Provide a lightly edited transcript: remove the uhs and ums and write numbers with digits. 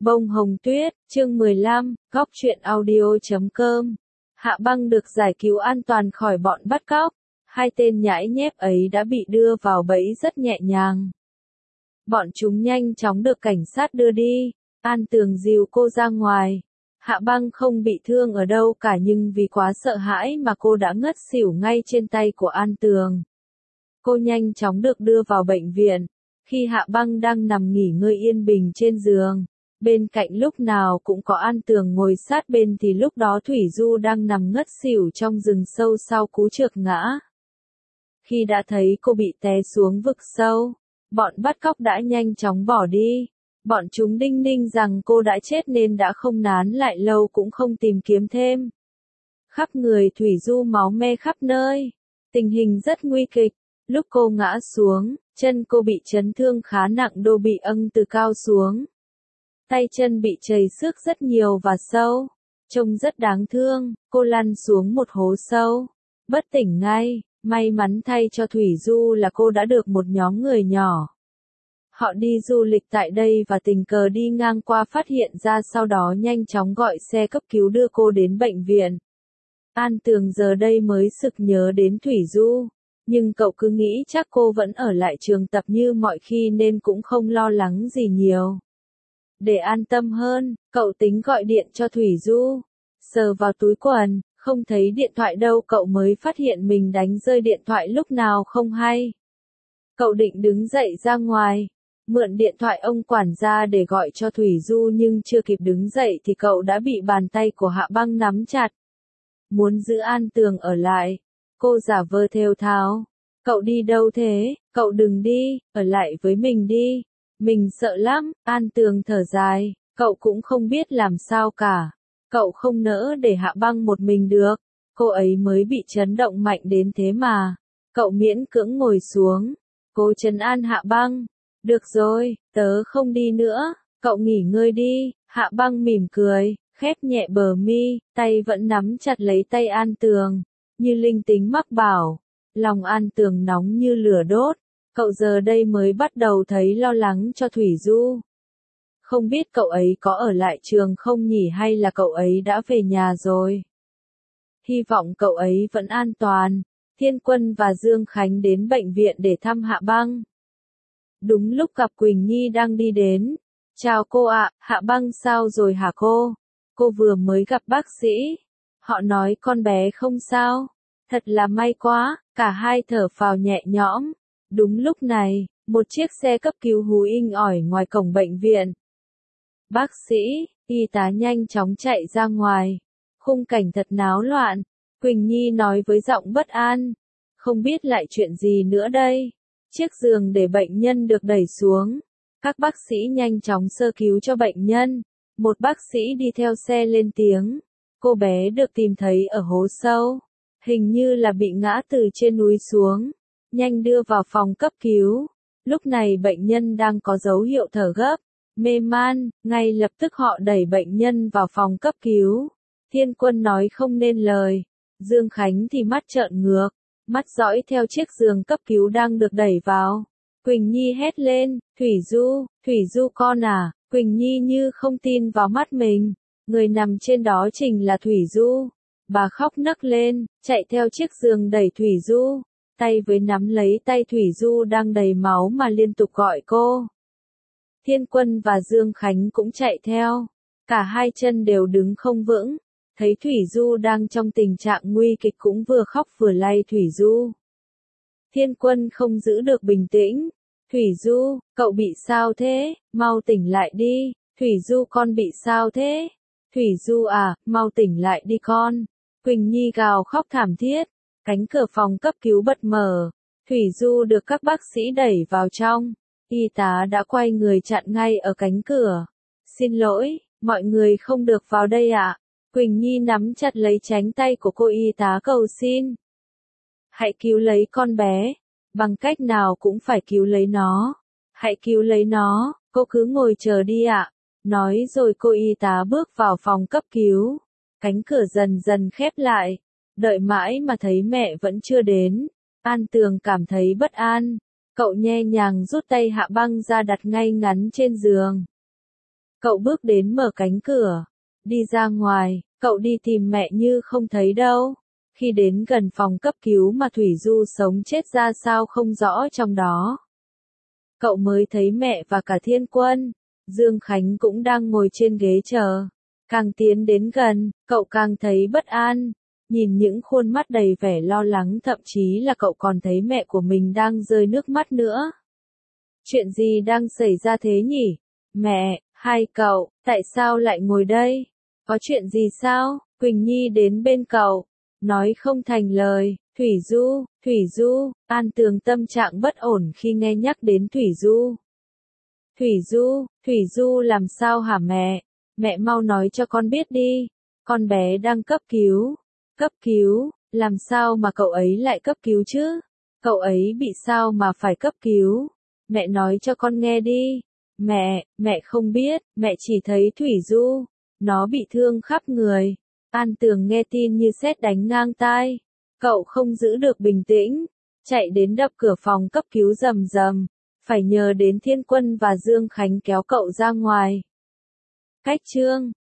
Bông hồng tuyết, chương 15, góc truyện audio.com. Hạ Băng được giải cứu an toàn khỏi bọn bắt cóc. Hai tên nhãi nhép ấy đã bị đưa vào bẫy rất nhẹ nhàng. Bọn chúng nhanh chóng được cảnh sát đưa đi. An Tường dìu cô ra ngoài. Hạ Băng không bị thương ở đâu cả, nhưng vì quá sợ hãi mà cô đã ngất xỉu ngay trên tay của An Tường. Cô nhanh chóng được đưa vào bệnh viện. Khi Hạ Băng đang nằm nghỉ ngơi yên bình trên giường, bên cạnh lúc nào cũng có An Tường ngồi sát bên, thì lúc đó Thủy Du đang nằm ngất xỉu trong rừng sâu sau cú trượt ngã. Khi đã thấy cô bị té xuống vực sâu, bọn bắt cóc đã nhanh chóng bỏ đi. Bọn chúng đinh ninh rằng cô đã chết nên đã không nán lại lâu cũng không tìm kiếm thêm. Khắp người Thủy Du máu me khắp nơi. Tình hình rất nguy kịch. Lúc cô ngã xuống, chân cô bị chấn thương khá nặng do bị âng từ cao xuống. Tay chân bị trầy xước rất nhiều và sâu. Trông rất đáng thương, cô lăn xuống một hố sâu. Bất tỉnh ngay, may mắn thay cho Thủy Du là cô đã được một nhóm người nhỏ. Họ đi du lịch tại đây và tình cờ đi ngang qua phát hiện ra, sau đó nhanh chóng gọi xe cấp cứu đưa cô đến bệnh viện. An Tường giờ đây mới sực nhớ đến Thủy Du. Nhưng cậu cứ nghĩ chắc cô vẫn ở lại trường tập như mọi khi nên cũng không lo lắng gì nhiều. Để an tâm hơn, cậu tính gọi điện cho Thủy Du. Sờ vào túi quần, không thấy điện thoại đâu, cậu mới phát hiện mình đánh rơi điện thoại lúc nào không hay. Cậu định đứng dậy ra ngoài, mượn điện thoại ông quản gia để gọi cho Thủy Du, nhưng chưa kịp đứng dậy thì cậu đã bị bàn tay của Hạ Băng nắm chặt. Muốn giữ An Tường ở lại, cô giả vờ thều thào. Cậu đi đâu thế? Cậu đừng đi, ở lại với mình đi. Mình sợ lắm. An Tường thở dài, cậu cũng không biết làm sao cả. Cậu không nỡ để Hạ Băng một mình được. Cô ấy mới bị chấn động mạnh đến thế mà. Cậu miễn cưỡng ngồi xuống, cố trấn an Hạ Băng. Được rồi, tớ không đi nữa, cậu nghỉ ngơi đi. Hạ Băng mỉm cười, khép nhẹ bờ mi, tay vẫn nắm chặt lấy tay An Tường, như linh tính mách bảo. Lòng An Tường nóng như lửa đốt, cậu giờ đây mới bắt đầu thấy lo lắng cho Thủy Du. Không biết cậu ấy có ở lại trường không nhỉ, hay là cậu ấy đã về nhà rồi. Hy vọng cậu ấy vẫn an toàn. Thiên Quân và Dương Khánh đến bệnh viện để thăm Hạ Băng. Đúng lúc gặp Quỳnh Nhi đang đi đến. Chào cô ạ, Hạ Băng sao rồi hả cô? Cô vừa mới gặp bác sĩ. Họ nói con bé không sao. Thật là may quá, cả hai thở phào nhẹ nhõm. Đúng lúc này, một chiếc xe cấp cứu hú inh ỏi ngoài cổng bệnh viện. Bác sĩ, y tá nhanh chóng chạy ra ngoài. Khung cảnh thật náo loạn. Quỳnh Nhi nói với giọng bất an. Không biết lại chuyện gì nữa đây. Chiếc giường để bệnh nhân được đẩy xuống. Các bác sĩ nhanh chóng sơ cứu cho bệnh nhân. Một bác sĩ đi theo xe lên tiếng. Cô bé được tìm thấy ở hố sâu. Hình như là bị ngã từ trên núi xuống. Nhanh đưa vào phòng cấp cứu. Lúc này bệnh nhân đang có dấu hiệu thở gấp, mê man. Ngay lập tức họ đẩy bệnh nhân vào phòng cấp cứu. Thiên Quân nói không nên lời. Dương Khánh thì mắt trợn ngược, mắt dõi theo chiếc giường cấp cứu đang được đẩy vào. Quỳnh Nhi hét lên, Thủy Du con à. Quỳnh Nhi như không tin vào mắt mình. Người nằm trên đó chính là Thủy Du. Bà khóc nấc lên, chạy theo chiếc giường đẩy Thủy Du. Tay với nắm lấy tay Thủy Du đang đầy máu mà liên tục gọi cô. Thiên Quân và Dương Khánh cũng chạy theo. Cả hai chân đều đứng không vững. Thấy Thủy Du đang trong tình trạng nguy kịch cũng vừa khóc vừa lay Thủy Du. Thiên Quân không giữ được bình tĩnh. Thủy Du, cậu bị sao thế? Mau tỉnh lại đi. Thủy Du con bị sao thế? Thủy Du à, mau tỉnh lại đi con. Quỳnh Nhi gào khóc thảm thiết. Cánh cửa phòng cấp cứu bật mở. Thủy Du được các bác sĩ đẩy vào trong. Y tá đã quay người chặn ngay ở cánh cửa. Xin lỗi, mọi người không được vào đây ạ. Quỳnh Nhi nắm chặt lấy cánh tay của cô y tá cầu xin. Hãy cứu lấy con bé. Bằng cách nào cũng phải cứu lấy nó. Hãy cứu lấy nó, cô cứ ngồi chờ đi ạ. Nói rồi cô y tá bước vào phòng cấp cứu. Cánh cửa dần dần khép lại. Đợi mãi mà thấy mẹ vẫn chưa đến. An Tường cảm thấy bất an. Cậu nhẹ nhàng rút tay Hạ Băng ra đặt ngay ngắn trên giường. Cậu bước đến mở cánh cửa. Đi ra ngoài, cậu đi tìm mẹ như không thấy đâu. Khi đến gần phòng cấp cứu mà Thủy Du sống chết ra sao không rõ trong đó. Cậu mới thấy mẹ và cả Thiên Quân. Dương Khánh cũng đang ngồi trên ghế chờ. Càng tiến đến gần, cậu càng thấy bất an. Nhìn những khuôn mắt đầy vẻ lo lắng, thậm chí là cậu còn thấy mẹ của mình đang rơi nước mắt nữa. Chuyện gì đang xảy ra thế nhỉ? Mẹ, hai cậu, tại sao lại ngồi đây? Có chuyện gì sao? Quỳnh Nhi đến bên cậu, nói không thành lời. Thủy Du, An Tường tâm trạng bất ổn khi nghe nhắc đến Thủy Du. Thủy Du làm sao hả mẹ? Mẹ mau nói cho con biết đi. Con bé đang cấp cứu. Cấp cứu, làm sao mà cậu ấy lại cấp cứu chứ? Cậu ấy bị sao mà phải cấp cứu? Mẹ nói cho con nghe đi. Mẹ không biết, mẹ chỉ thấy Thủy Du. Nó bị thương khắp người. An Tường nghe tin như sét đánh ngang tai. Cậu không giữ được bình tĩnh. Chạy đến đập cửa phòng cấp cứu rầm rầm. Phải nhờ đến Thiên Quân và Dương Khánh kéo cậu ra ngoài. Cách chương